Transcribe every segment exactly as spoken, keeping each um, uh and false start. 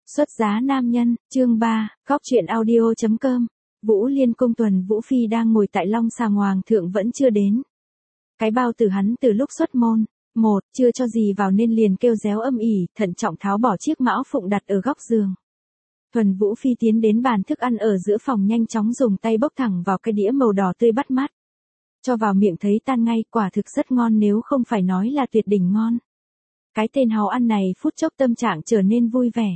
Xuất giá nam nhân, chương ba, Cóc truyện audio.com. Vũ Liên cung Tuần Vũ Phi đang ngồi tại long sàng hoàng thượng vẫn chưa đến. Cái bao tử hắn từ lúc xuất môn, một, chưa cho gì vào nên liền kêu réo âm ỉ, thận trọng tháo bỏ chiếc mão phụng đặt ở góc giường. Thuần Vũ Phi tiến đến bàn thức ăn ở giữa phòng nhanh chóng dùng tay bốc thẳng vào cái đĩa màu đỏ tươi bắt mắt. Cho vào miệng thấy tan ngay, quả thực rất ngon nếu không phải nói là tuyệt đỉnh ngon. Cái tên háo ăn này phút chốc tâm trạng trở nên vui vẻ.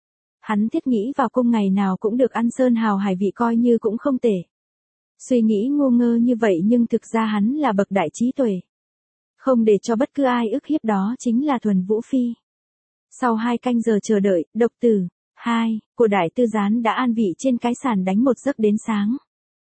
Hắn thiết nghĩ vào cung ngày nào cũng được ăn sơn hào hải vị coi như cũng không tệ. Suy nghĩ ngu ngơ như vậy nhưng thực ra hắn là bậc đại trí tuệ. Không để cho bất cứ ai ức hiếp đó chính là Thuần Vũ Phi. Sau hai canh giờ chờ đợi, độc tử, hai, của đại tư gián đã an vị trên cái sàn đánh một giấc đến sáng.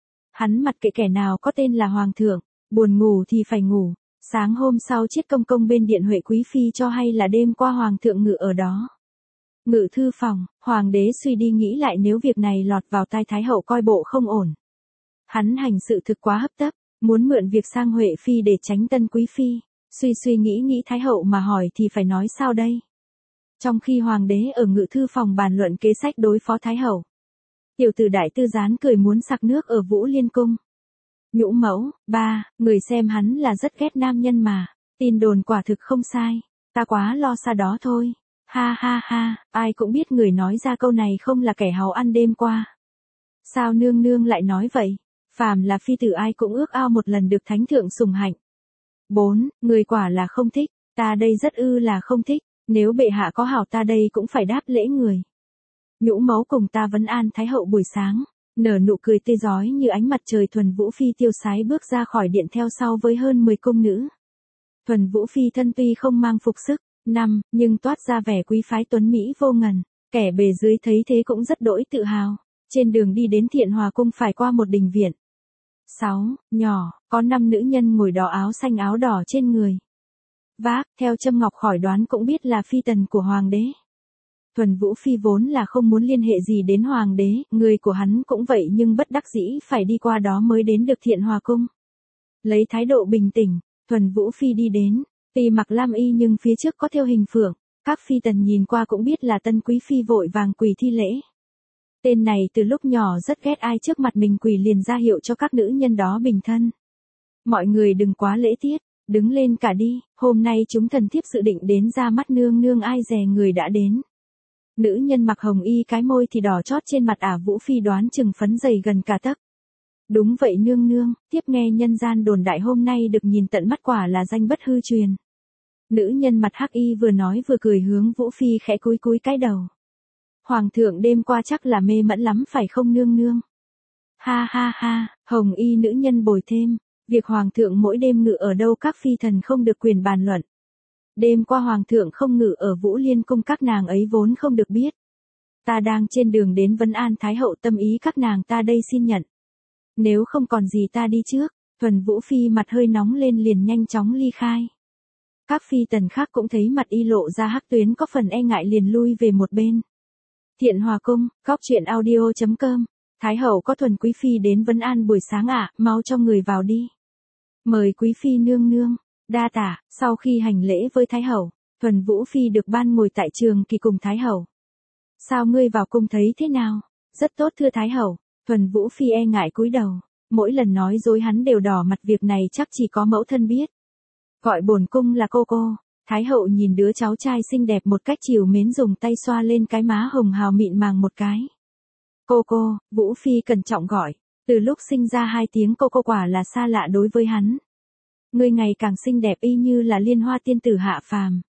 Hắn mặc kệ kẻ nào có tên là hoàng thượng, buồn ngủ thì phải ngủ. Sáng hôm sau chiết công công bên điện Huệ Quý Phi cho hay là đêm qua hoàng thượng ngự ở đó. Ngự thư phòng, hoàng đế suy đi nghĩ lại nếu việc này lọt vào tai thái hậu coi bộ không ổn. Hắn hành sự thực quá hấp tấp, muốn mượn việc sang Huệ Phi để tránh Tân Quý Phi, suy suy nghĩ nghĩ thái hậu mà hỏi thì phải nói sao đây. Trong khi hoàng đế ở ngự thư phòng bàn luận kế sách đối phó thái hậu, tiểu tử đại tư gián cười muốn sặc nước ở Vũ Liên cung. Nhũ mẫu, ba, người xem hắn là rất ghét nam nhân mà, tin đồn quả thực không sai, ta quá lo xa đó thôi. Ha ha ha, ai cũng biết người nói ra câu này không là kẻ háo ăn đêm qua. Sao nương nương lại nói vậy? Phàm là phi tử ai cũng ước ao một lần được thánh thượng sủng hạnh. Bốn, người quả là không thích, ta đây rất ư là không thích, nếu bệ hạ có hảo ta đây cũng phải đáp lễ người. Nhũ mẫu cùng ta vấn an thái hậu buổi sáng, nở nụ cười tươi rói như ánh mặt trời. Thuần Vũ Phi tiêu sái bước ra khỏi điện theo sau với hơn mười cung nữ. Thuần Vũ Phi thân tuy không mang phục sức, năm, nhưng toát ra vẻ quý phái tuấn Mỹ vô ngần, kẻ bề dưới thấy thế cũng rất đỗi tự hào. Trên đường đi đến Thiện Hòa cung phải qua một đình viện. Sáu, nhỏ, có năm nữ nhân ngồi đó áo xanh áo đỏ trên người. Vác, theo châm ngọc khỏi đoán cũng biết là phi tần của hoàng đế. Thuần Vũ Phi vốn là không muốn liên hệ gì đến hoàng đế, người của hắn cũng vậy nhưng bất đắc dĩ phải đi qua đó mới đến được Thiện Hòa cung. Lấy thái độ bình tĩnh, Thuần Vũ Phi đi đến. Tuy mặc lam y nhưng phía trước có thêu hình phượng, các phi tần nhìn qua cũng biết là Tân Quý Phi vội vàng quỳ thi lễ. Tên này từ lúc nhỏ rất ghét ai trước mặt mình quỳ liền ra hiệu cho các nữ nhân đó bình thân. Mọi người đừng quá lễ tiết, đứng lên cả đi, hôm nay chúng thần thiếp dự định đến ra mắt nương nương ai dè người đã đến. Nữ nhân mặc hồng y cái môi thì đỏ chót trên mặt ả Vũ Phi đoán chừng phấn dày gần cả tấc. Đúng vậy nương nương, tiếp nghe nhân gian đồn đại hôm nay được nhìn tận mắt quả là danh bất hư truyền. Nữ nhân mặt hắc y vừa nói vừa cười hướng Vũ Phi khẽ cúi cúi cái đầu. Hoàng thượng đêm qua chắc là mê mẫn lắm phải không nương nương? Ha ha ha, hồng y nữ nhân bồi thêm, việc hoàng thượng mỗi đêm ngự ở đâu các phi thần không được quyền bàn luận. Đêm qua hoàng thượng không ngự ở Vũ Liên cung các nàng ấy vốn không được biết. Ta đang trên đường đến vấn an thái hậu tâm ý các nàng ta đây xin nhận. Nếu không còn gì ta đi trước. Thuần Vũ Phi mặt hơi nóng lên liền nhanh chóng ly khai. Các phi tần khác cũng thấy mặt y lộ ra hắc tuyến có phần e ngại liền lui về một bên. Thiện Hòa cung, Cóc truyện audio.com. Thái hậu có Thuần Quý Phi đến vấn an buổi sáng ạ, à, mau cho người vào đi. Mời Quý Phi nương nương, đa tả. Sau khi hành lễ với Thái hậu, Thuần Vũ Phi được ban ngồi tại trường kỳ cùng Thái hậu. Sao ngươi vào cung thấy thế nào? Rất tốt thưa Thái hậu. Thuần Vũ Phi e ngại cúi đầu, mỗi lần nói dối hắn đều đỏ mặt, việc này chắc chỉ có mẫu thân biết. Gọi bổn cung là cô cô. Thái hậu nhìn đứa cháu trai xinh đẹp một cách trìu mến dùng tay xoa lên cái má hồng hào mịn màng một cái. Cô cô, Vũ Phi cẩn trọng gọi, từ lúc sinh ra hai tiếng cô cô quả là xa lạ đối với hắn. Ngươi ngày càng xinh đẹp y như là liên hoa tiên tử hạ phàm.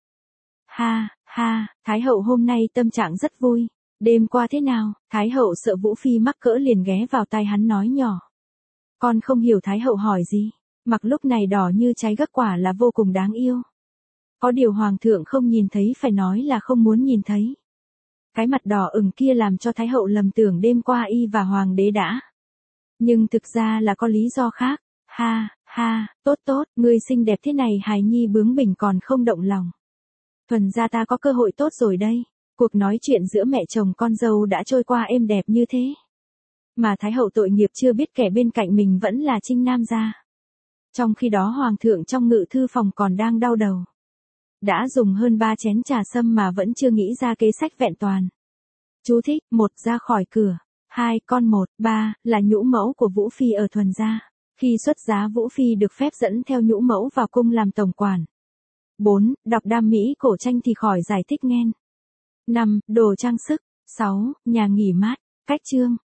Ha, ha, Thái hậu hôm nay tâm trạng rất vui. Đêm qua thế nào? Thái hậu sợ Vũ Phi mắc cỡ liền ghé vào tai hắn nói nhỏ. Con không hiểu Thái hậu hỏi gì, mặc lúc này đỏ như trái gấc quả là vô cùng đáng yêu. Có điều hoàng thượng không nhìn thấy phải nói là không muốn nhìn thấy. Cái mặt đỏ ửng kia làm cho Thái hậu lầm tưởng đêm qua y và hoàng đế đã. Nhưng thực ra là có lý do khác. Ha, ha, tốt tốt, ngươi xinh đẹp thế này hài nhi bướng bỉnh còn không động lòng. Thuần gia ta có cơ hội tốt rồi đây. Cuộc nói chuyện giữa mẹ chồng con dâu đã trôi qua êm đẹp như thế. Mà Thái hậu tội nghiệp chưa biết kẻ bên cạnh mình vẫn là Trinh Nam gia. Trong khi đó hoàng thượng trong ngự thư phòng còn đang đau đầu. Đã dùng hơn ba chén trà sâm mà vẫn chưa nghĩ ra kế sách vẹn toàn. Chú thích, một ra khỏi cửa. hai con một. ba là nhũ mẫu của Vũ Phi ở Thuần gia. Khi xuất giá Vũ Phi được phép dẫn theo nhũ mẫu vào cung làm tổng quản. bốn Đọc đam mỹ cổ tranh thì khỏi giải thích nghen. năm Đồ trang sức. sáu Nhà nghỉ mát. Cách chương.